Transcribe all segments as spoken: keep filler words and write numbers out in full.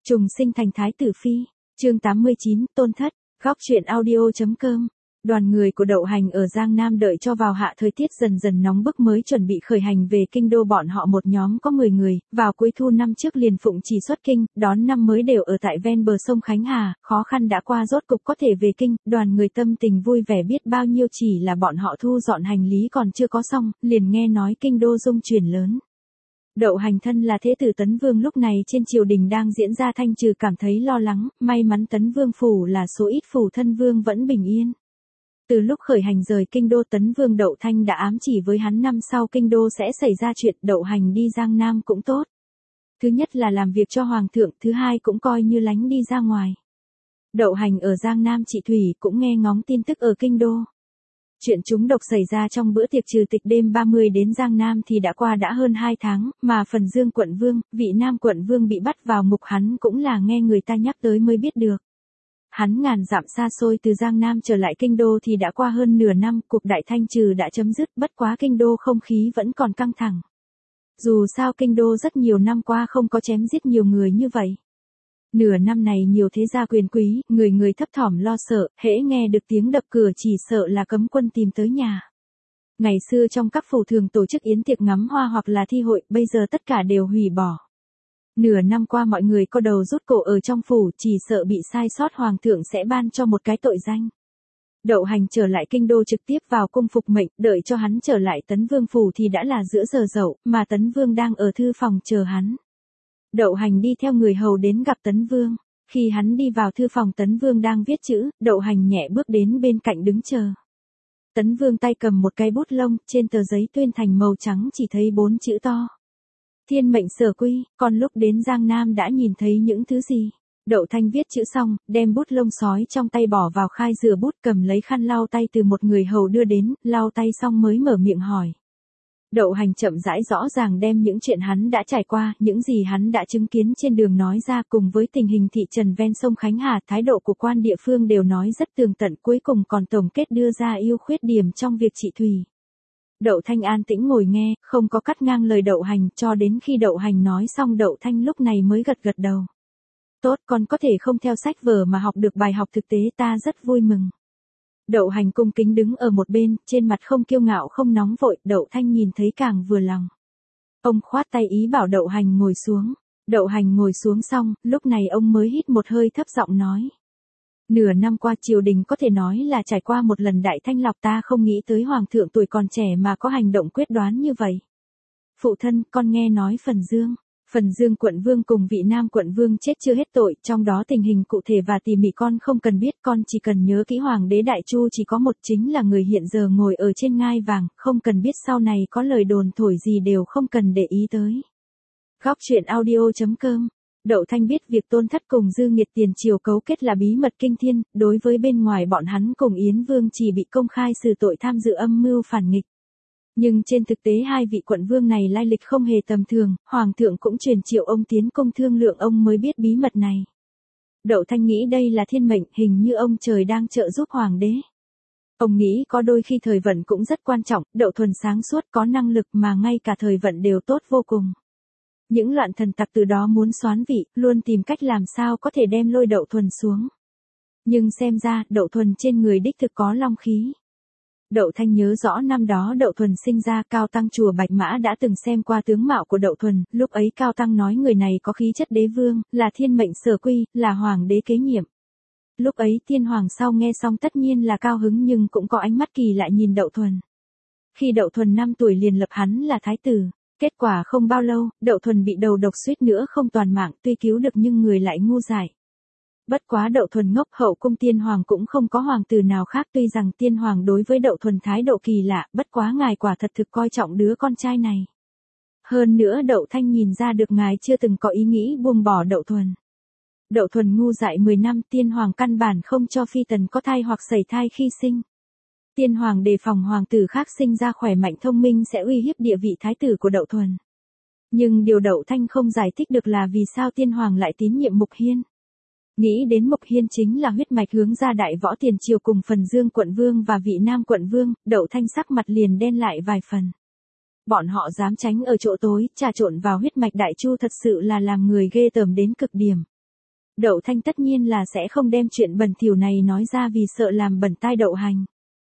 Trùng sinh thành thái tử phi, chương tám mươi chín, tôn thất, góc truyện audio.com. Đoàn người của Đậu Hành ở Giang Nam đợi cho vào hạ thời tiết dần dần nóng bức mới chuẩn bị khởi hành về kinh đô. Bọn họ một nhóm có mười người, vào cuối thu năm trước liền phụng trì xuất kinh, đón năm mới đều ở tại ven bờ sông Khánh Hà, khó khăn đã qua rốt cục có thể về kinh, đoàn người tâm tình vui vẻ biết bao nhiêu. Chỉ là bọn họ thu dọn hành lý còn chưa có xong, liền nghe nói kinh đô rung chuyển lớn. Đậu Hành thân là thế tử Tấn Vương, lúc này trên triều đình đang diễn ra thanh trừ, cảm thấy lo lắng, may mắn Tấn Vương phủ là số ít phủ thân vương vẫn bình yên. Từ lúc khởi hành rời kinh đô, Tấn Vương Đậu Thanh đã ám chỉ với hắn năm sau kinh đô sẽ xảy ra chuyện. Đậu Hành đi Giang Nam cũng tốt. Thứ nhất là làm việc cho hoàng thượng, thứ hai cũng coi như lánh đi ra ngoài. Đậu Hành ở Giang Nam trị thủy cũng nghe ngóng tin tức ở kinh đô. Chuyện trúng độc xảy ra trong bữa tiệc trừ tịch đêm ba mươi đến Giang Nam thì đã qua đã hơn hai tháng, mà Phần Dương quận vương, Vị Nam quận vương bị bắt vào ngục hắn cũng là nghe người ta nhắc tới mới biết được. Hắn ngàn dặm xa xôi từ Giang Nam trở lại kinh đô thì đã qua hơn nửa năm, cuộc đại thanh trừ đã chấm dứt, bất quá kinh đô không khí vẫn còn căng thẳng. Dù sao kinh đô rất nhiều năm qua không có chém giết nhiều người như vậy. Nửa năm này nhiều thế gia quyền quý, người người thấp thỏm lo sợ, hễ nghe được tiếng đập cửa chỉ sợ là cấm quân tìm tới nhà. Ngày xưa trong các phủ thường tổ chức yến tiệc ngắm hoa hoặc là thi hội, bây giờ tất cả đều hủy bỏ. Nửa năm qua mọi người co đầu rút cổ ở trong phủ, chỉ sợ bị sai sót hoàng thượng sẽ ban cho một cái tội danh. Đậu Hành trở lại kinh đô trực tiếp vào cung phục mệnh, đợi cho hắn trở lại Tấn Vương phủ thì đã là giữa giờ dậu, mà Tấn Vương đang ở thư phòng chờ hắn. Đậu Hành đi theo người hầu đến gặp Tấn Vương. Khi hắn đi vào thư phòng, Tấn Vương đang viết chữ, Đậu Hành nhẹ bước đến bên cạnh đứng chờ. Tấn Vương tay cầm một cái bút lông, trên tờ giấy tuyên thành màu trắng chỉ thấy bốn chữ to. Thiên mệnh sở quy, còn lúc đến Giang Nam đã nhìn thấy những thứ gì? Đậu Thanh viết chữ xong, đem bút lông sói trong tay bỏ vào khai rửa bút, cầm lấy khăn lau tay từ một người hầu đưa đến, lau tay xong mới mở miệng hỏi. Đậu Hành chậm rãi rõ ràng đem những chuyện hắn đã trải qua, những gì hắn đã chứng kiến trên đường nói ra, cùng với tình hình thị trấn ven sông Khánh Hà, thái độ của quan địa phương đều nói rất tường tận, cuối cùng còn tổng kết đưa ra ưu khuyết điểm trong việc trị thủy. Đậu Thanh an tĩnh ngồi nghe, không có cắt ngang lời Đậu Hành, cho đến khi Đậu Hành nói xong Đậu Thanh lúc này mới gật gật đầu. Tốt, con có thể không theo sách vở mà học được bài học thực tế, ta rất vui mừng. Đậu Hành cung kính đứng ở một bên, trên mặt không kiêu ngạo không nóng vội, Đậu Thanh nhìn thấy càng vừa lòng. Ông khoát tay ý bảo Đậu Hành ngồi xuống. Đậu Hành ngồi xuống xong, lúc này ông mới hít một hơi thấp giọng nói. Nửa năm qua triều đình có thể nói là trải qua một lần đại thanh lọc, ta không nghĩ tới hoàng thượng tuổi còn trẻ mà có hành động quyết đoán như vậy. Phụ thân, con nghe nói Phần Dương. Phần Dương quận vương cùng Vị Nam quận vương chết chưa hết tội, trong đó tình hình cụ thể và tỉ mỉ con không cần biết, con chỉ cần nhớ kỹ hoàng đế Đại Chu chỉ có một, chính là người hiện giờ ngồi ở trên ngai vàng, không cần biết sau này có lời đồn thổi gì đều không cần để ý tới. Góc truyện audio.com. Đậu Thanh biết việc Tôn Thất cùng Dư Nghiệt tiền triều cấu kết là bí mật kinh thiên, đối với bên ngoài bọn hắn cùng Yến Vương chỉ bị công khai xử tội tham dự âm mưu phản nghịch. Nhưng trên thực tế hai vị quận vương này lai lịch không hề tầm thường, hoàng thượng cũng truyền triệu ông tiến cung thương lượng, ông mới biết bí mật này. Đậu Thanh nghĩ đây là thiên mệnh, hình như ông trời đang trợ giúp hoàng đế. Ông nghĩ có đôi khi thời vận cũng rất quan trọng, Đậu Thuần sáng suốt có năng lực mà ngay cả thời vận đều tốt vô cùng. Những loạn thần tặc từ đó muốn soán vị, luôn tìm cách làm sao có thể đem lôi Đậu Thuần xuống. Nhưng xem ra, Đậu Thuần trên người đích thực có long khí. Đậu Thanh nhớ rõ năm đó Đậu Thuần sinh ra, Cao Tăng chùa Bạch Mã đã từng xem qua tướng mạo của Đậu Thuần, lúc ấy Cao Tăng nói người này có khí chất đế vương, là thiên mệnh sở quy, là hoàng đế kế nhiệm. Lúc ấy thiên hoàng sau nghe xong tất nhiên là cao hứng, nhưng cũng có ánh mắt kỳ lạ nhìn Đậu Thuần. Khi Đậu Thuần năm tuổi liền lập hắn là thái tử, kết quả không bao lâu, Đậu Thuần bị đầu độc suýt nữa không toàn mạng, tuy cứu được nhưng người lại ngu dại. Bất quá Đậu Thuần ngốc, hậu cung tiên hoàng cũng không có hoàng tử nào khác, tuy rằng tiên hoàng đối với Đậu Thuần thái độ kỳ lạ, bất quá ngài quả thật thực coi trọng đứa con trai này. Hơn nữa Đậu Thanh nhìn ra được ngài chưa từng có ý nghĩ buông bỏ Đậu Thuần. Đậu Thuần ngu dại mười năm, tiên hoàng căn bản không cho phi tần có thai hoặc sẩy thai khi sinh. Tiên hoàng đề phòng hoàng tử khác sinh ra khỏe mạnh thông minh sẽ uy hiếp địa vị thái tử của Đậu Thuần. Nhưng điều Đậu Thanh không giải thích được là vì sao tiên hoàng lại tín nhiệm Mục Hiên. Nghĩ đến Mục Hiên chính là huyết mạch hướng ra đại võ tiền triều cùng Phần Dương quận vương và Vị Nam quận vương, Đậu Thanh sắc mặt liền đen lại vài phần. Bọn họ dám tránh ở chỗ tối, trà trộn vào huyết mạch Đại Chu thật sự là làm người ghê tởm đến cực điểm. Đậu Thanh tất nhiên là sẽ không đem chuyện bẩn thỉu này nói ra vì sợ làm bẩn tai Đậu Hành.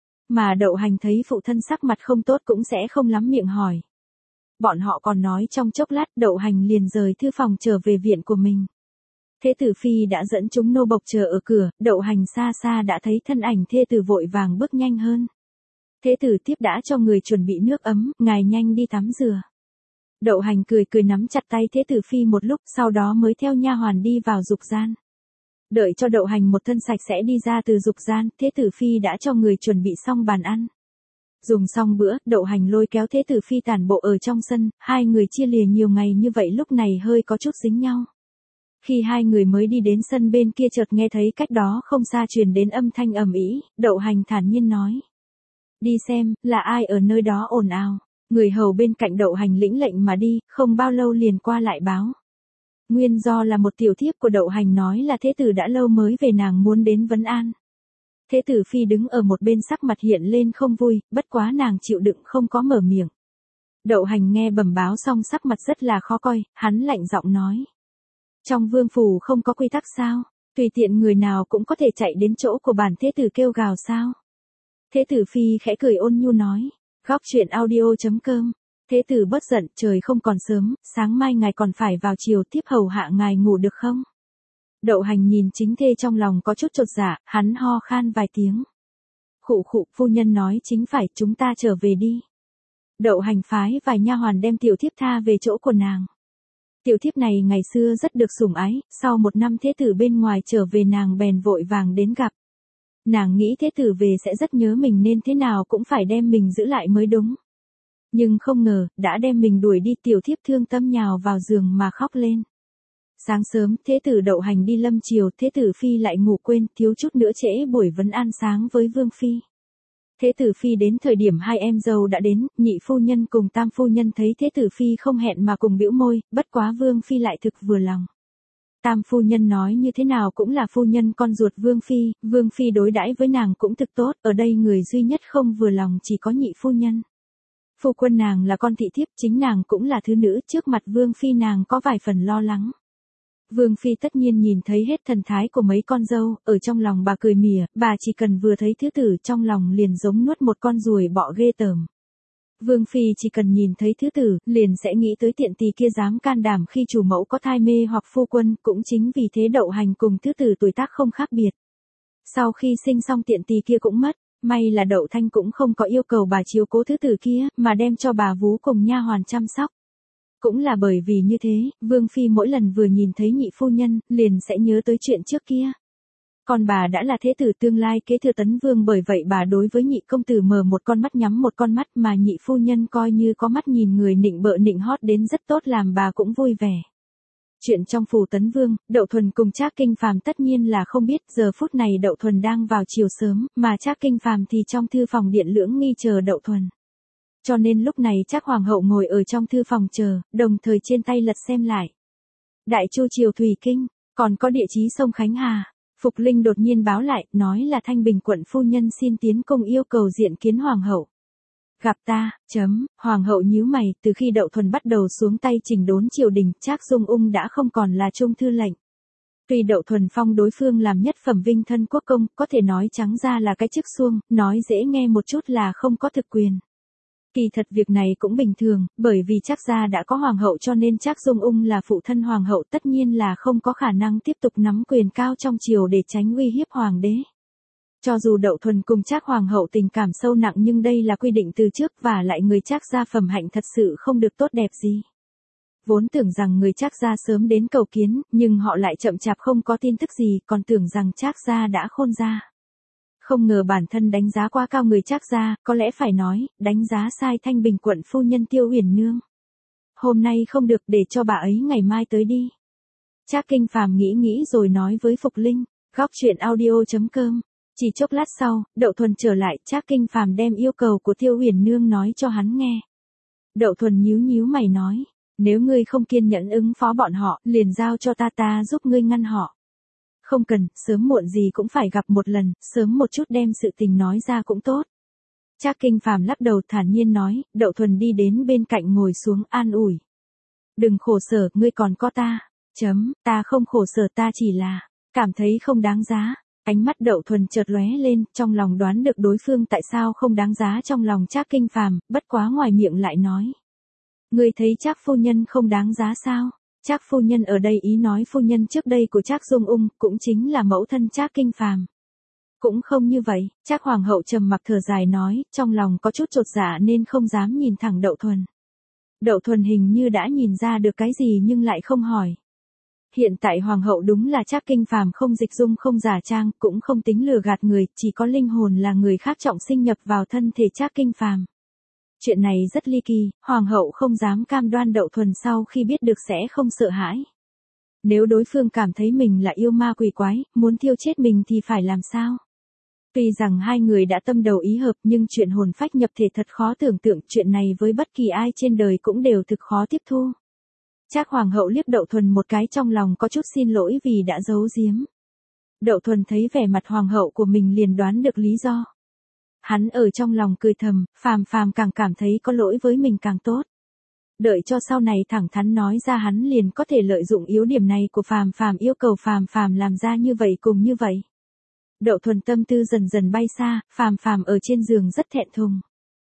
Mà Đậu Hành thấy phụ thân sắc mặt không tốt cũng sẽ không lắm miệng hỏi. Bọn họ còn nói trong chốc lát Đậu Hành liền rời thư phòng trở về viện của mình. Thế tử phi đã dẫn chúng nô bộc chờ ở cửa, Đậu Hành xa xa đã thấy thân ảnh thê tử vội vàng bước nhanh hơn. Thế tử tiếp đã cho người chuẩn bị nước ấm, ngài nhanh đi tắm rửa. Đậu Hành cười cười nắm chặt tay thế tử phi một lúc, sau đó mới theo nha hoàn đi vào dục gian. Đợi cho Đậu Hành một thân sạch sẽ đi ra từ dục gian, thế tử phi đã cho người chuẩn bị xong bàn ăn. Dùng xong bữa, Đậu Hành lôi kéo thế tử phi tản bộ ở trong sân, hai người chia lìa nhiều ngày như vậy lúc này hơi có chút dính nhau. Khi hai người mới đi đến sân bên kia chợt nghe thấy cách đó không xa truyền đến âm thanh ầm ĩ, Đậu Hành thản nhiên nói. Đi xem, là ai ở nơi đó ồn ào. Người hầu bên cạnh Đậu Hành lĩnh lệnh mà đi, không bao lâu liền qua lại báo. Nguyên do là một tiểu thiếp của Đậu Hành nói là thế tử đã lâu mới về nàng muốn đến vấn an. Thế tử phi đứng ở một bên sắc mặt hiện lên không vui, bất quá nàng chịu đựng không có mở miệng. Đậu Hành nghe bẩm báo xong sắc mặt rất là khó coi, hắn lạnh giọng nói. Trong vương phủ không có quy tắc sao, tùy tiện người nào cũng có thể chạy đến chỗ của bản thế tử kêu gào sao. Thế tử phi khẽ cười ôn nhu nói. Góc truyện audio chấm com. Thế tử bớt giận, trời không còn sớm, sáng mai ngài còn phải vào chiều tiếp hầu hạ ngài ngủ được không? Đậu Hành nhìn chính thê trong lòng có chút chột dạ, hắn ho khan vài tiếng. Khụ khụ, phu nhân nói chính phải, chúng ta trở về đi. Đậu Hành phái vài nha hoàn đem tiểu thiếp tha về chỗ của nàng. Tiểu thiếp này ngày xưa rất được sủng ái, sau một năm thế tử bên ngoài trở về nàng bèn vội vàng đến gặp. Nàng nghĩ thế tử về sẽ rất nhớ mình nên thế nào cũng phải đem mình giữ lại mới đúng. Nhưng không ngờ, đã đem mình đuổi đi, tiểu thiếp thương tâm nhào vào giường mà khóc lên. Sáng sớm, thế tử Đậu Hành đi lâm chiều, thế tử phi lại ngủ quên, thiếu chút nữa trễ buổi vấn an sáng với vương phi. Thế tử phi đến thời điểm hai em dâu đã đến, nhị phu nhân cùng tam phu nhân thấy thế tử phi không hẹn mà cùng bĩu môi, bất quá vương phi lại thực vừa lòng. Tam phu nhân nói như thế nào cũng là phu nhân con ruột vương phi, vương phi đối đãi với nàng cũng thực tốt, ở đây người duy nhất không vừa lòng chỉ có nhị phu nhân. Phu quân nàng là con thị thiếp, chính nàng cũng là thứ nữ, trước mặt vương phi nàng có vài phần lo lắng. Vương phi tất nhiên nhìn thấy hết thần thái của mấy con dâu, ở trong lòng bà cười mỉa, bà chỉ cần vừa thấy thứ tử trong lòng liền giống nuốt một con ruồi bọ ghê tởm. Vương phi chỉ cần nhìn thấy thứ tử, liền sẽ nghĩ tới tiện tỳ kia dám can đảm khi chủ mẫu có thai mê hoặc phu quân, cũng chính vì thế Đậu Hành cùng thứ tử tuổi tác không khác biệt. Sau khi sinh xong tiện tỳ kia cũng mất, may là Đậu Thanh cũng không có yêu cầu bà chiếu cố thứ tử kia, mà đem cho bà vú cùng nha hoàn chăm sóc. Cũng là bởi vì như thế, Vương phi mỗi lần vừa nhìn thấy nhị phu nhân, liền sẽ nhớ tới chuyện trước kia. Còn bà đã là thế tử tương lai kế thừa tấn vương, bởi vậy bà đối với nhị công tử mở một con mắt nhắm một con mắt, mà nhị phu nhân coi như có mắt nhìn người nịnh bợ nịnh hót đến rất tốt, làm bà cũng vui vẻ. Chuyện trong phủ tấn vương, Đậu Thuần cùng Trác Kinh Phàm tất nhiên là không biết, giờ phút này Đậu Thuần đang vào chiều sớm, mà Trác Kinh Phàm thì trong thư phòng điện lưỡng nghi chờ Đậu Thuần. Cho nên lúc này Trác hoàng hậu ngồi ở trong thư phòng chờ, đồng thời trên tay lật xem lại. Đại Chu triều Thủy Kinh, còn có địa chí sông Khánh Hà. Phục Linh đột nhiên báo lại, nói là Thanh Bình quận phu nhân xin tiến cung yêu cầu diện kiến hoàng hậu. Gặp ta, chấm, hoàng hậu nhíu mày, từ khi Đậu Thuần bắt đầu xuống tay chỉnh đốn triều đình, Trác Dung Ung đã không còn là trung thư lệnh. Tuy Đậu Thuần phong đối phương làm nhất phẩm vinh thân quốc công, có thể nói trắng ra là cái chức xuông, nói dễ nghe một chút là không có thực quyền. Kỳ thật việc này cũng bình thường, bởi vì Trác gia đã có hoàng hậu cho nên Trác Dung Ung là phụ thân hoàng hậu, tất nhiên là không có khả năng tiếp tục nắm quyền cao trong triều để tránh uy hiếp hoàng đế. Cho dù Đậu Thuần cùng Trác hoàng hậu tình cảm sâu nặng nhưng đây là quy định từ trước, và lại người Trác gia phẩm hạnh thật sự không được tốt đẹp gì. Vốn tưởng rằng người Trác gia sớm đến cầu kiến, nhưng họ lại chậm chạp không có tin tức gì, còn tưởng rằng Trác gia đã khôn ra. Không ngờ bản thân đánh giá quá cao người Trác gia, có lẽ phải nói, đánh giá sai Thanh Bình quận phu nhân Tiêu Uyển Nương. Hôm nay không được, để cho bà ấy ngày mai tới đi. Trác Kinh Phàm nghĩ nghĩ rồi nói với Phục Linh, góc truyện audio chấm com. Chỉ chốc lát sau, Đậu Thuần trở lại, Trác Kinh Phàm đem yêu cầu của Tiêu Uyển Nương nói cho hắn nghe. Đậu Thuần nhíu nhíu mày nói, nếu ngươi không kiên nhẫn ứng phó bọn họ, liền giao cho ta, ta giúp ngươi ngăn họ. Không cần, sớm muộn gì cũng phải gặp một lần, sớm một chút đem sự tình nói ra cũng tốt. Trác Kinh Phàm lắc đầu thản nhiên nói, Đậu Thuần đi đến bên cạnh ngồi xuống an ủi. Đừng khổ sở, ngươi còn có ta. Chấm, ta không khổ sở, ta chỉ là cảm thấy không đáng giá. Ánh mắt Đậu Thuần chợt lóe lên, trong lòng đoán được đối phương tại sao không đáng giá trong lòng Trác Kinh Phàm, bất quá ngoài miệng lại nói. Ngươi thấy Trác phu nhân không đáng giá sao? Trác phu nhân ở đây ý nói phu nhân trước đây của Trác Dung Ung, cũng chính là mẫu thân Trác Kinh Phàm. Cũng không như vậy, Trác hoàng hậu trầm mặc thở dài nói, trong lòng có chút chột dạ nên không dám nhìn thẳng Đậu Thuần. Đậu Thuần hình như đã nhìn ra được cái gì nhưng lại không hỏi. Hiện tại hoàng hậu đúng là Trác Kinh Phàm không dịch dung không giả trang, cũng không tính lừa gạt người, chỉ có linh hồn là người khác trọng sinh nhập vào thân thể Trác Kinh Phàm. Chuyện này rất ly kỳ, hoàng hậu không dám cam đoan Đậu Thuần sau khi biết được sẽ không sợ hãi. Nếu đối phương cảm thấy mình là yêu ma quỷ quái, muốn thiêu chết mình thì phải làm sao? Tuy rằng hai người đã tâm đầu ý hợp nhưng chuyện hồn phách nhập thể thật khó tưởng tượng, chuyện này với bất kỳ ai trên đời cũng đều thực khó tiếp thu. Trác hoàng hậu liếc Đậu Thuần một cái, trong lòng có chút xin lỗi vì đã giấu giếm. Đậu Thuần thấy vẻ mặt hoàng hậu của mình liền đoán được lý do. Hắn ở trong lòng cười thầm, Phàm Phàm càng cảm thấy có lỗi với mình càng tốt. Đợi cho sau này thẳng thắn nói ra hắn liền có thể lợi dụng yếu điểm này của Phàm Phàm, yêu cầu Phàm Phàm làm ra như vậy cùng như vậy. Đậu Thuần tâm tư dần dần bay xa, Phàm Phàm ở trên giường rất thẹn thùng.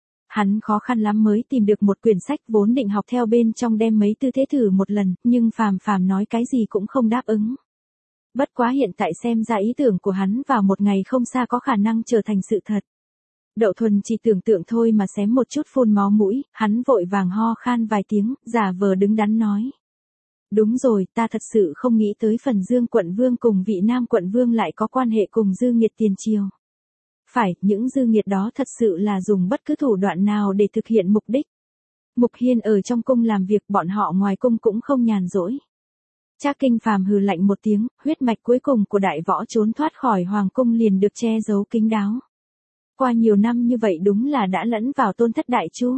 Hắn khó khăn lắm mới tìm được một quyển sách, vốn định học theo bên trong đem mấy tư thế thử một lần, nhưng Phàm Phàm nói cái gì cũng không đáp ứng. Bất quá hiện tại xem ra ý tưởng của hắn vào một ngày không xa có khả năng trở thành sự thật. Đậu Thuần chỉ tưởng tượng thôi mà xém một chút phun máu mũi, hắn vội vàng ho khan vài tiếng, giả vờ đứng đắn nói. Đúng rồi, ta thật sự không nghĩ tới phần Dương quận vương cùng vị Nam quận vương lại có quan hệ cùng dư nghiệt tiền triều. Phải, những dư nghiệt đó thật sự là dùng bất cứ thủ đoạn nào để thực hiện mục đích. Mục Hiên ở trong cung làm việc, bọn họ ngoài cung cũng không nhàn rỗi. Trác Kinh Phàm hừ lạnh một tiếng, huyết mạch cuối cùng của đại võ trốn thoát khỏi hoàng cung liền được che giấu kín đáo. Qua nhiều năm như vậy đúng là đã lẫn vào Tôn Thất Đại Chu.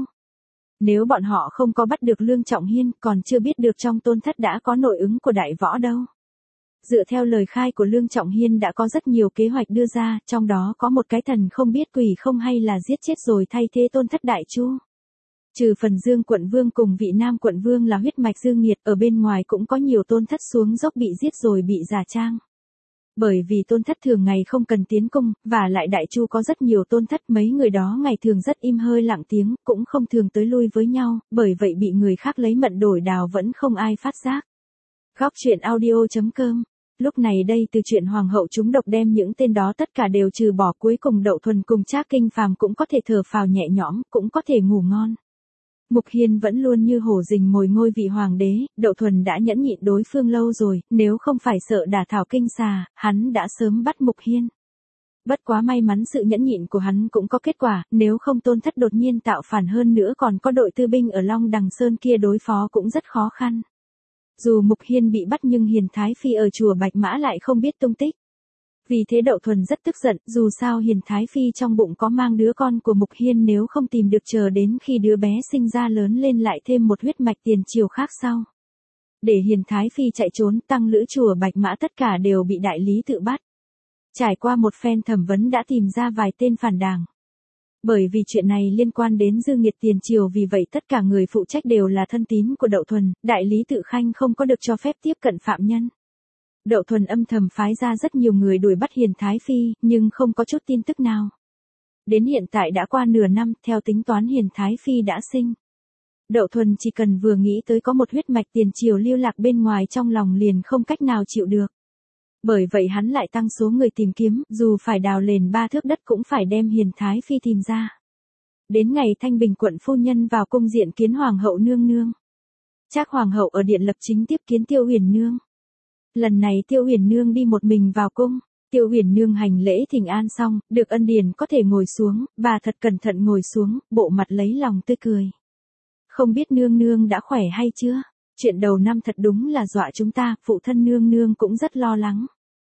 Nếu bọn họ không có bắt được Lương Trọng Hiên, còn chưa biết được trong Tôn Thất đã có nội ứng của đại võ đâu. Dựa theo lời khai của Lương Trọng Hiên đã có rất nhiều kế hoạch đưa ra, trong đó có một cái thần không biết quỷ không hay là giết chết rồi thay thế Tôn Thất Đại Chu. Trừ phần Dương quận vương cùng vị Nam quận vương là huyết mạch dư nghiệt, ở bên ngoài cũng có nhiều Tôn Thất xuống dốc bị giết rồi bị giả trang. Bởi vì Tôn Thất thường ngày không cần tiến cung, và lại Đại Chu có rất nhiều Tôn Thất, mấy người đó ngày thường rất im hơi lặng tiếng, cũng không thường tới lui với nhau, bởi vậy bị người khác lấy mận đổi đào vẫn không ai phát giác. Góc truyện audio chấm com. Lúc này đây từ chuyện hoàng hậu trúng độc đem những tên đó tất cả đều trừ bỏ, cuối cùng Đậu Thuần cùng Trác Kinh Phàm cũng có thể thở phào nhẹ nhõm, cũng có thể ngủ ngon. Mục Hiên vẫn luôn như hổ rình mồi ngôi vị hoàng đế, Đậu Thuần đã nhẫn nhịn đối phương lâu rồi, nếu không phải sợ đả thảo kinh xà, hắn đã sớm bắt Mục Hiên. Bất quá may mắn sự nhẫn nhịn của hắn cũng có kết quả, nếu không Tôn Thất đột nhiên tạo phản, hơn nữa còn có đội tư binh ở Long Đằng Sơn kia đối phó cũng rất khó khăn. Dù Mục Hiên bị bắt nhưng Hiền Thái Phi ở chùa Bạch Mã lại không biết tung tích. Vì thế Đậu Thuần rất tức giận, dù sao Hiền Thái Phi trong bụng có mang đứa con của Mục Hiên, nếu không tìm được chờ đến khi đứa bé sinh ra lớn lên lại thêm một huyết mạch tiền triều khác sau. Để Hiền Thái Phi chạy trốn, tăng lữ chùa Bạch Mã tất cả đều bị đại lý tự bắt. Trải qua một phen thẩm vấn đã tìm ra vài tên phản đảng. Bởi vì chuyện này liên quan đến dư nghiệt tiền triều, vì vậy tất cả người phụ trách đều là thân tín của Đậu Thuần, đại lý tự khanh không có được cho phép tiếp cận phạm nhân. Đậu Thuần âm thầm phái ra rất nhiều người đuổi bắt Hiền Thái Phi, nhưng không có chút tin tức nào. Đến hiện tại đã qua nửa năm, theo tính toán Hiền Thái Phi đã sinh. Đậu Thuần chỉ cần vừa nghĩ tới có một huyết mạch tiền triều lưu lạc bên ngoài trong lòng liền không cách nào chịu được. Bởi vậy hắn lại tăng số người tìm kiếm, dù phải đào lền ba thước đất cũng phải đem Hiền Thái Phi tìm ra. Đến ngày Thanh Bình quận phu nhân vào cung diện kiến Hoàng hậu nương nương. Trác Hoàng hậu ở điện lập chính tiếp kiến Tiêu Huyền nương. Lần này Tiêu Huyền nương đi một mình vào cung. Tiêu Huyền nương hành lễ thỉnh an xong, được ân điển có thể ngồi xuống, bà thật cẩn thận ngồi xuống, bộ mặt lấy lòng tươi cười. Không biết nương nương đã khỏe hay chưa? Chuyện đầu năm thật đúng là dọa chúng ta, phụ thân nương nương cũng rất lo lắng.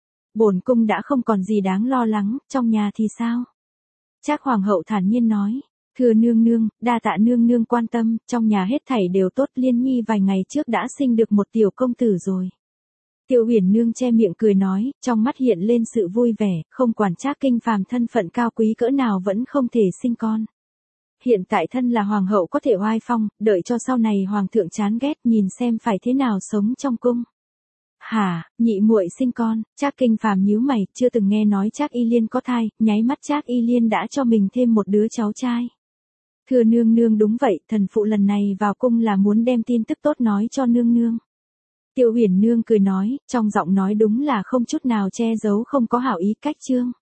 Bổn cung đã không còn gì đáng lo lắng, trong nhà thì sao? Trác Hoàng hậu thản nhiên nói, thưa nương nương, đa tạ nương nương quan tâm, trong nhà hết thảy đều tốt, Liên Nhi vài ngày trước đã sinh được một tiểu công tử rồi. Tiêu Huyền nương che miệng cười nói, trong mắt hiện lên sự vui vẻ, không quản Trác Kinh Phàm thân phận cao quý cỡ nào vẫn không thể sinh con. Hiện tại thân là hoàng hậu có thể oai phong, đợi cho sau này hoàng thượng chán ghét nhìn xem phải thế nào sống trong cung. Hả, nhị muội sinh con? Trác Kinh Phàm nhíu mày, chưa từng nghe nói Trác Y Liên có thai, nháy mắt Trác Y Liên đã cho mình thêm một đứa cháu trai. Thưa nương nương, đúng vậy, thần phụ lần này vào cung là muốn đem tin tức tốt nói cho nương nương. Tiêu Uyển nương cười nói, trong giọng nói đúng là không chút nào che giấu, không có hảo ý. Cách chương